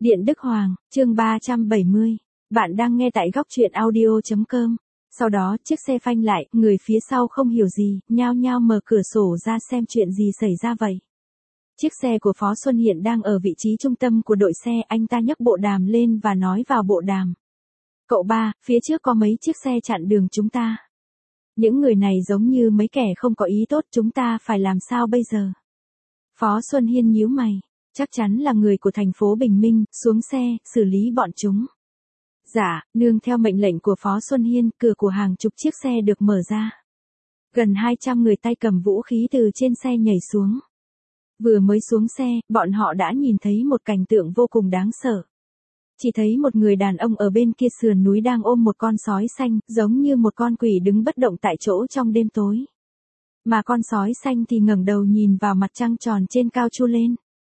Điện Đức Hoàng, chương 370. Bạn đang nghe tại góc truyện audio.com. Sau đó chiếc xe phanh lại, người phía sau không hiểu gì, nhao nhao mở cửa sổ ra xem chuyện gì xảy ra vậy. Chiếc xe của Phó Xuân Hiện đang ở vị trí trung tâm của đội xe, anh ta nhấc bộ đàm lên và nói vào bộ đàm. Cậu ba, phía trước có mấy chiếc xe chặn đường chúng ta. Những người này giống như mấy kẻ không có ý tốt, chúng ta phải làm sao bây giờ? Phó Xuân Hiên nhíu mày. Chắc chắn là người của thành phố Bình Minh, xuống xe, xử lý bọn chúng. Dạ, nương theo mệnh lệnh của Phó Xuân Hiên, cửa của hàng chục chiếc xe được mở ra. Gần 200 người tay cầm vũ khí từ trên xe nhảy xuống. Vừa mới xuống xe, bọn họ đã nhìn thấy một cảnh tượng vô cùng đáng sợ. Chỉ thấy một người đàn ông ở bên kia sườn núi đang ôm một con sói xanh, giống như một con quỷ đứng bất động tại chỗ trong đêm tối. Mà con sói xanh thì ngẩng đầu nhìn vào mặt trăng tròn trên cao chu lên.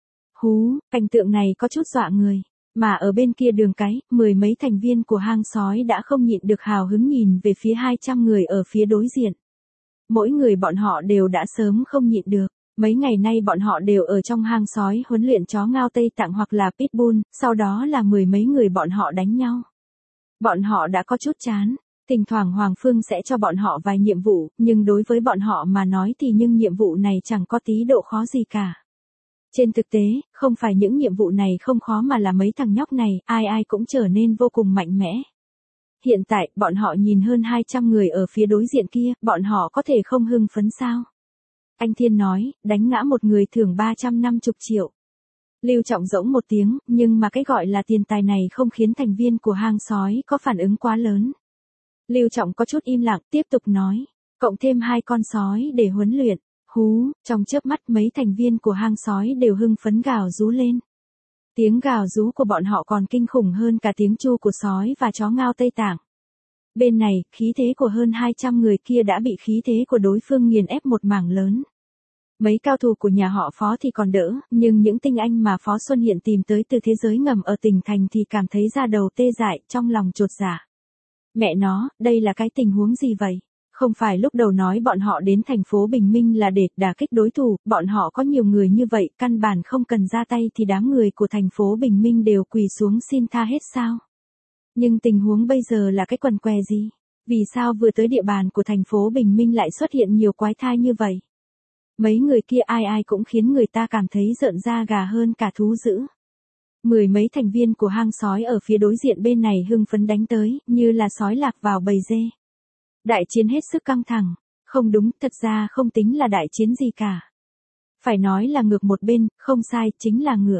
Hú, cảnh tượng này có chút dọa người. Mà ở bên kia đường cái, mười mấy thành viên của hang sói đã không nhịn được hào hứng nhìn về phía 200 người ở phía đối diện. Mỗi người bọn họ đều đã sớm không nhịn được. Mấy ngày nay bọn họ đều ở trong hang sói huấn luyện chó ngao Tây Tạng hoặc là Pitbull, sau đó là mười mấy người bọn họ đánh nhau. Bọn họ đã có chút chán. Thỉnh thoảng Hoàng Phương sẽ cho bọn họ vài nhiệm vụ, nhưng đối với bọn họ mà nói thì nhưng nhiệm vụ này chẳng có tí độ khó gì cả. Trên thực tế, không phải những nhiệm vụ này không khó mà là mấy thằng nhóc này, ai ai cũng trở nên vô cùng mạnh mẽ. Hiện tại, bọn họ nhìn hơn 200 người ở phía đối diện kia, bọn họ có thể không hưng phấn sao? Anh Thiên nói, đánh ngã một người thưởng 350 triệu. Lưu Trọng rỗng một tiếng, nhưng mà cái gọi là tiền tài này không khiến thành viên của hang sói có phản ứng quá lớn. Lưu Trọng có chút im lặng, tiếp tục nói, cộng thêm 2 con sói để huấn luyện. Hú, trong chớp mắt mấy thành viên của hang sói đều hưng phấn gào rú lên. Tiếng gào rú của bọn họ còn kinh khủng hơn cả tiếng chu của sói và chó ngao Tây Tạng. Bên này, khí thế của hơn 200 người kia đã bị khí thế của đối phương nghiền ép một mảng lớn. Mấy cao thủ của nhà họ Phó thì còn đỡ, nhưng những tinh anh mà Phó Xuân Hiện tìm tới từ thế giới ngầm ở tỉnh thành thì cảm thấy da đầu tê dại, trong lòng chột dạ. Mẹ nó, đây là cái tình huống gì vậy? Không phải lúc đầu nói bọn họ đến thành phố Bình Minh là để đả kích đối thủ, bọn họ có nhiều người như vậy, căn bản không cần ra tay thì đám người của thành phố Bình Minh đều quỳ xuống xin tha hết sao? Nhưng tình huống bây giờ là cái quần què gì? Vì sao vừa tới địa bàn của thành phố Bình Minh lại xuất hiện nhiều quái thai như vậy? Mấy người kia ai ai cũng khiến người ta cảm thấy rợn da gà hơn cả thú dữ. Mười mấy thành viên của hang sói ở phía đối diện bên này hưng phấn đánh tới, như là sói lạc vào bầy dê. Đại chiến hết sức căng thẳng. Không đúng, thật ra không tính là đại chiến gì cả. Phải nói là ngược một bên, không sai, chính là ngựa.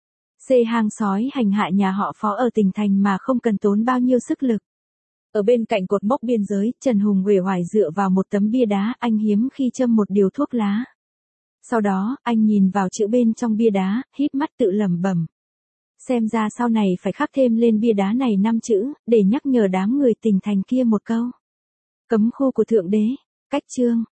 Hang sói hành hạ nhà họ Phó ở tỉnh thành mà không cần tốn bao nhiêu sức lực. Ở bên cạnh cột mốc biên giới, Trần Hùng uể oải dựa vào một tấm bia đá, anh hiếm khi châm một điều thuốc lá. Sau đó, anh nhìn vào chữ bên trong bia đá, híp mắt tự lẩm bẩm. Xem ra sau này phải khắc thêm lên bia đá này 5 chữ, để nhắc nhở đám người tỉnh thành kia một câu. Cấm khu của Thượng Đế. Cách chương.